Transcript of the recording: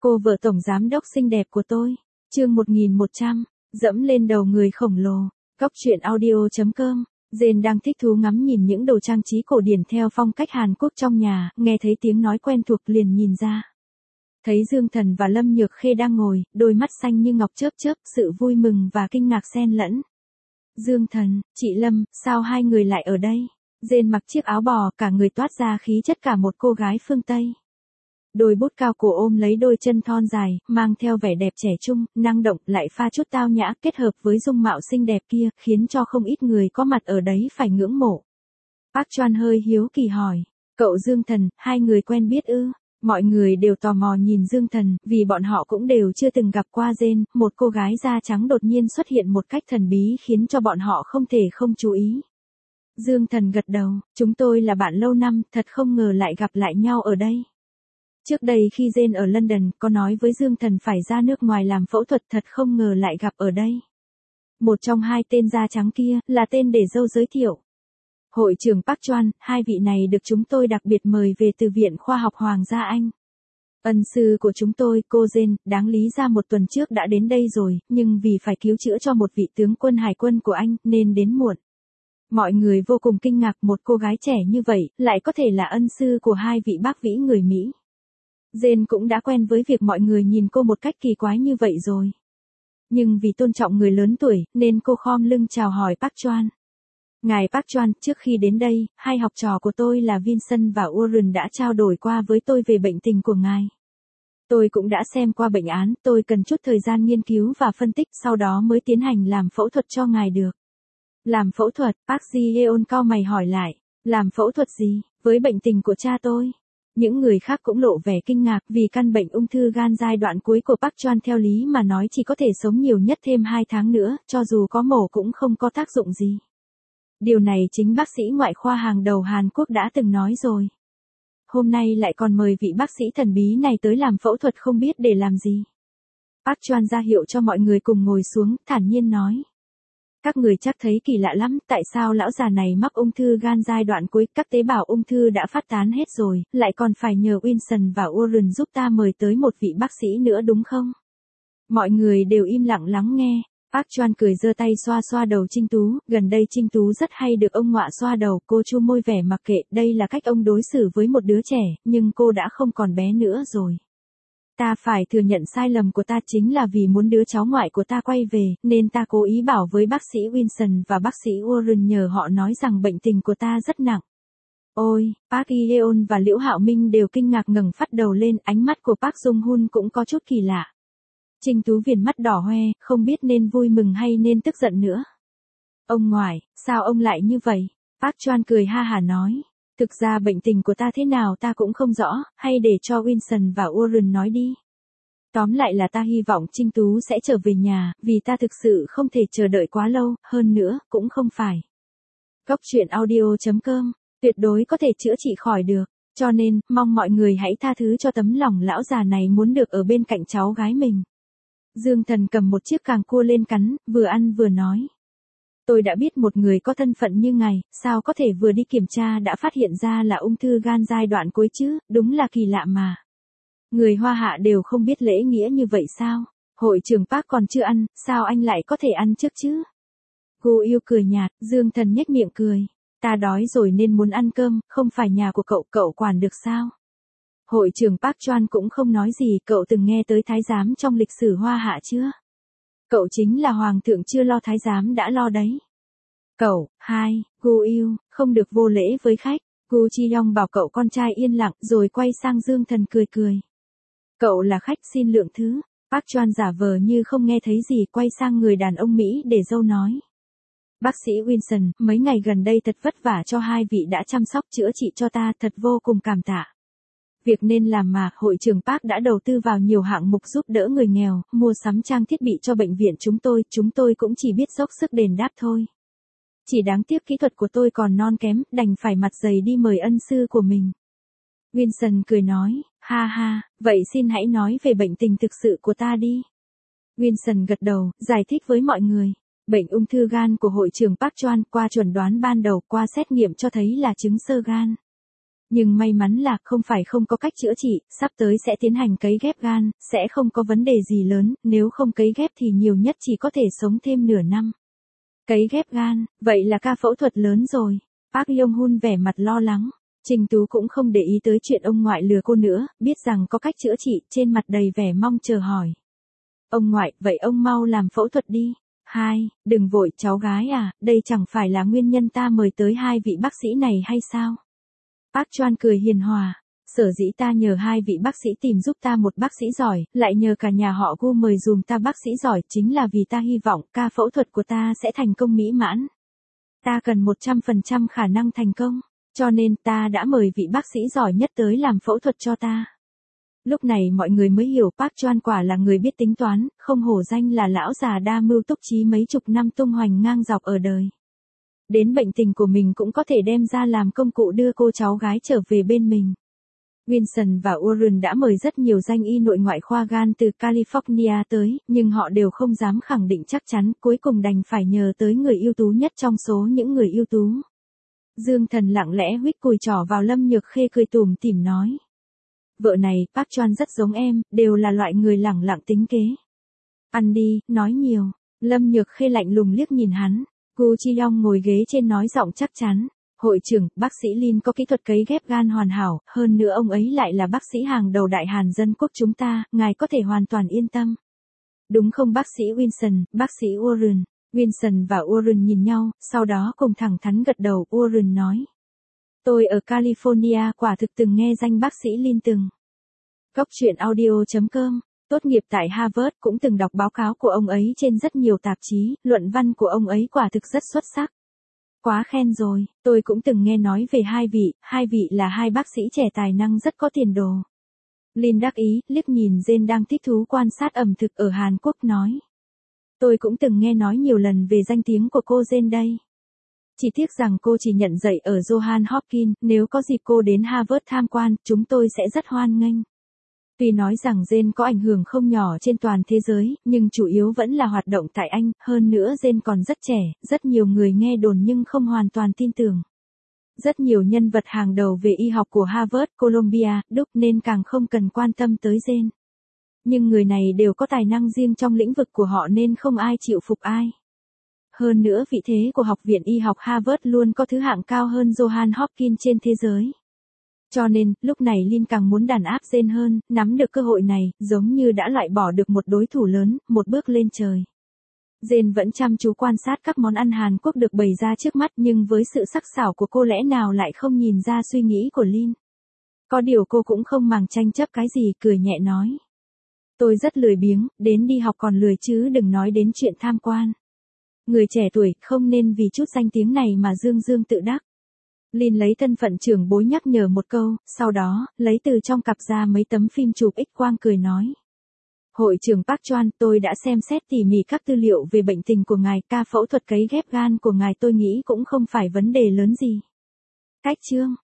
Cô vợ tổng giám đốc xinh đẹp của tôi. Chương 1100, dẫm lên đầu người khổng lồ. Góc truyện audio.com. Jane đang thích thú ngắm nhìn những đồ trang trí cổ điển theo phong cách Hàn Quốc trong nhà, nghe thấy tiếng nói quen thuộc liền nhìn ra. Thấy Dương Thần và Lâm Nhược Khê đang ngồi, đôi mắt xanh như ngọc chớp chớp, sự vui mừng và kinh ngạc xen lẫn. Dương Thần, chị Lâm, sao hai người lại ở đây? Jane mặc chiếc áo bò, cả người toát ra khí chất cả một cô gái phương Tây. Đôi bút cao cổ ôm lấy đôi chân thon dài, mang theo vẻ đẹp trẻ trung, năng động, lại pha chút tao nhã, kết hợp với dung mạo xinh đẹp kia, khiến cho không ít người có mặt ở đấy phải ngưỡng mộ. Park Chan hơi hiếu kỳ hỏi, cậu Dương Thần, hai người quen biết ư? Mọi người đều tò mò nhìn Dương Thần, vì bọn họ cũng đều chưa từng gặp qua Jane, một cô gái da trắng đột nhiên xuất hiện một cách thần bí khiến cho bọn họ không thể không chú ý. Dương Thần gật đầu, chúng tôi là bạn lâu năm, thật không ngờ lại gặp lại nhau ở đây. Trước đây khi Jane ở London, có nói với Dương Thần phải ra nước ngoài làm phẫu thuật, thật không ngờ lại gặp ở đây. Một trong hai tên da trắng kia, là tên để dâu giới thiệu. Hội trưởng Park Chan, hai vị này được chúng tôi đặc biệt mời về từ Viện Khoa học Hoàng gia Anh. Ân sư của chúng tôi, cô Jane, đáng lý ra một tuần trước đã đến đây rồi, nhưng vì phải cứu chữa cho một vị tướng quân hải quân của anh, nên đến muộn. Mọi người vô cùng kinh ngạc một cô gái trẻ như vậy, lại có thể là ân sư của hai vị bác vĩ người Mỹ. Jane cũng đã quen với việc mọi người nhìn cô một cách kỳ quái như vậy rồi. Nhưng vì tôn trọng người lớn tuổi, nên cô khom lưng chào hỏi Park Chan. Ngài Park Chan, trước khi đến đây, hai học trò của tôi là Vincent và Warren đã trao đổi qua với tôi về bệnh tình của ngài. Tôi cũng đã xem qua bệnh án, tôi cần chút thời gian nghiên cứu và phân tích, sau đó mới tiến hành làm phẫu thuật cho ngài được. Làm phẫu thuật, Park Ji-yeon cau mày hỏi lại, làm phẫu thuật gì, với bệnh tình của cha tôi? Những người khác cũng lộ vẻ kinh ngạc vì căn bệnh ung thư gan giai đoạn cuối của Park Chan theo lý mà nói chỉ có thể sống nhiều nhất thêm 2 tháng nữa, cho dù có mổ cũng không có tác dụng gì. Điều này chính bác sĩ ngoại khoa hàng đầu Hàn Quốc đã từng nói rồi. Hôm nay lại còn mời vị bác sĩ thần bí này tới làm phẫu thuật không biết để làm gì. Park Chan ra hiệu cho mọi người cùng ngồi xuống, thản nhiên nói. Các người chắc thấy kỳ lạ lắm, tại sao lão già này mắc ung thư gan giai đoạn cuối, các tế bào ung thư đã phát tán hết rồi, lại còn phải nhờ Winston và Warren giúp ta mời tới một vị bác sĩ nữa đúng không? Mọi người đều im lặng lắng nghe. Park Chan cười giơ tay xoa xoa đầu Trinh Tú, gần đây Trinh Tú rất hay được ông ngọa xoa đầu, cô chu môi vẻ mặc kệ, đây là cách ông đối xử với một đứa trẻ, nhưng cô đã không còn bé nữa rồi. Ta phải thừa nhận sai lầm của ta chính là vì muốn đứa cháu ngoại của ta quay về, nên ta cố ý bảo với bác sĩ Winston và bác sĩ Warren nhờ họ nói rằng bệnh tình của ta rất nặng. Ôi, Park Yeon và Liễu Hạo Minh đều kinh ngạc ngẩng phát đầu lên, ánh mắt của Park Jung Hun cũng có chút kỳ lạ. Trinh Tú viền mắt đỏ hoe, không biết nên vui mừng hay nên tức giận nữa. Ông ngoại, sao ông lại như vậy? Park Chan cười ha hả nói. Thực ra bệnh tình của ta thế nào ta cũng không rõ, hay để cho Winston và Warren nói đi. Tóm lại là ta hy vọng Trinh Tú sẽ trở về nhà, vì ta thực sự không thể chờ đợi quá lâu, hơn nữa, cũng không phải. Góc truyện audio.com, tuyệt đối có thể chữa trị khỏi được, cho nên, mong mọi người hãy tha thứ cho tấm lòng lão già này muốn được ở bên cạnh cháu gái mình. Dương Thần cầm một chiếc càng cua lên cắn, vừa ăn vừa nói. Tôi đã biết một người có thân phận như ngài, sao có thể vừa đi kiểm tra đã phát hiện ra là ung thư gan giai đoạn cuối chứ, đúng là kỳ lạ mà. Người Hoa Hạ đều không biết lễ nghĩa như vậy sao? Hội trưởng Park còn chưa ăn, sao anh lại có thể ăn trước chứ? Cô yêu cười nhạt, Dương Thần nhếch miệng cười. Ta đói rồi nên muốn ăn cơm, không phải nhà của cậu, cậu quản được sao? Hội trưởng Park Chan cũng không nói gì, cậu từng nghe tới thái giám trong lịch sử Hoa Hạ chưa? Cậu chính là hoàng thượng chưa lo thái giám đã lo đấy. Cậu, Gu yêu, không được vô lễ với khách. Gu Chi Yong bảo cậu con trai yên lặng rồi quay sang Dương Thần cười cười. Cậu là khách xin lượng thứ. Park Chan giả vờ như không nghe thấy gì quay sang người đàn ông Mỹ để dâu nói. Bác sĩ Winston, mấy ngày gần đây thật vất vả cho hai vị đã chăm sóc chữa trị cho ta, thật vô cùng cảm tạ. Việc nên làm mà, hội trưởng Park đã đầu tư vào nhiều hạng mục giúp đỡ người nghèo, mua sắm trang thiết bị cho bệnh viện chúng tôi cũng chỉ biết dốc sức đền đáp thôi. Chỉ đáng tiếc kỹ thuật của tôi còn non kém, đành phải mặt dày đi mời ân sư của mình. Winston cười nói, ha ha, vậy xin hãy nói về bệnh tình thực sự của ta đi. Winston gật đầu, giải thích với mọi người. Bệnh ung thư gan của hội trưởng Park Chan qua chuẩn đoán ban đầu qua xét nghiệm cho thấy là chứng xơ gan. Nhưng may mắn là không phải không có cách chữa trị, sắp tới sẽ tiến hành cấy ghép gan, sẽ không có vấn đề gì lớn, nếu không cấy ghép thì nhiều nhất chỉ có thể sống thêm nửa năm. Cấy ghép gan, vậy là ca phẫu thuật lớn rồi. Park Yong-hun vẻ mặt lo lắng. Trình Tú cũng không để ý tới chuyện ông ngoại lừa cô nữa, biết rằng có cách chữa trị, trên mặt đầy vẻ mong chờ hỏi. Ông ngoại, vậy ông mau làm phẫu thuật đi. Đừng vội cháu gái à, đây chẳng phải là nguyên nhân ta mời tới hai vị bác sĩ này hay sao? Park Chuan cười hiền hòa. Sở dĩ ta nhờ hai vị bác sĩ tìm giúp ta một bác sĩ giỏi, lại nhờ cả nhà họ Gu mời dùm ta bác sĩ giỏi chính là vì ta hy vọng ca phẫu thuật của ta sẽ thành công mỹ mãn. Ta cần 100% khả năng thành công, cho nên ta đã mời vị bác sĩ giỏi nhất tới làm phẫu thuật cho ta. Lúc này mọi người mới hiểu Park Chuan quả là người biết tính toán, không hổ danh là lão già đa mưu túc trí mấy chục năm tung hoành ngang dọc ở đời. Đến bệnh tình của mình cũng có thể đem ra làm công cụ đưa cô cháu gái trở về bên mình. Wilson và Warren đã mời rất nhiều danh y nội ngoại khoa gan từ California tới, nhưng họ đều không dám khẳng định chắc chắn, cuối cùng đành phải nhờ tới người ưu tú nhất trong số những người ưu tú. Dương Thần lặng lẽ huých cùi trỏ vào Lâm Nhược Khê cười tủm tỉm nói. Vợ này, Park Chuan rất giống em, đều là loại người lẳng lặng tính kế. Ăn đi, nói nhiều. Lâm Nhược Khê lạnh lùng liếc nhìn hắn. Gu Chi Yong ngồi ghế trên nói giọng chắc chắn. Hội trưởng, bác sĩ Lin có kỹ thuật cấy ghép gan hoàn hảo, hơn nữa ông ấy lại là bác sĩ hàng đầu Đại Hàn Dân Quốc chúng ta, ngài có thể hoàn toàn yên tâm. Đúng không bác sĩ Wilson, bác sĩ Warren? Wilson và Warren nhìn nhau, sau đó cùng thẳng thắn gật đầu. Warren nói. Tôi ở California quả thực từng nghe danh bác sĩ Lin từng. Góc truyện audio.com, tốt nghiệp tại Harvard cũng từng đọc báo cáo của ông ấy trên rất nhiều tạp chí, luận văn của ông ấy quả thực rất xuất sắc. Quá khen rồi, tôi cũng từng nghe nói về hai vị là hai bác sĩ trẻ tài năng rất có tiền đồ. Lin đắc ý, liếc nhìn Jane đang thích thú quan sát ẩm thực ở Hàn Quốc nói. Tôi cũng từng nghe nói nhiều lần về danh tiếng của cô Jane đây. Chỉ tiếc rằng cô chỉ nhận dạy ở Johns Hopkins, nếu có dịp cô đến Harvard tham quan, chúng tôi sẽ rất hoan nghênh. Tuy nói rằng Jane có ảnh hưởng không nhỏ trên toàn thế giới, nhưng chủ yếu vẫn là hoạt động tại Anh, hơn nữa Jane còn rất trẻ, rất nhiều người nghe đồn nhưng không hoàn toàn tin tưởng. Rất nhiều nhân vật hàng đầu về y học của Harvard, Columbia, Đức nên càng không cần quan tâm tới Jane. Nhưng người này đều có tài năng riêng trong lĩnh vực của họ nên không ai chịu phục ai. Hơn nữa vị thế của Học viện Y học Harvard luôn có thứ hạng cao hơn Johns Hopkins trên thế giới. Cho nên, lúc này Lin càng muốn đàn áp Jane hơn, nắm được cơ hội này, giống như đã loại bỏ được một đối thủ lớn, một bước lên trời. Jane vẫn chăm chú quan sát các món ăn Hàn Quốc được bày ra trước mắt nhưng với sự sắc sảo của cô lẽ nào lại không nhìn ra suy nghĩ của Lin. Có điều cô cũng không màng tranh chấp cái gì, cười nhẹ nói. Tôi rất lười biếng, đến đi học còn lười chứ đừng nói đến chuyện tham quan. Người trẻ tuổi không nên vì chút danh tiếng này mà dương dương tự đắc. Lin lấy thân phận trưởng bối nhắc nhở một câu, sau đó, lấy từ trong cặp ra mấy tấm phim chụp X-quang cười nói. Hội trưởng Park Chuan, tôi đã xem xét tỉ mỉ các tư liệu về bệnh tình của ngài, ca phẫu thuật cấy ghép gan của ngài tôi nghĩ cũng không phải vấn đề lớn gì. Cách chương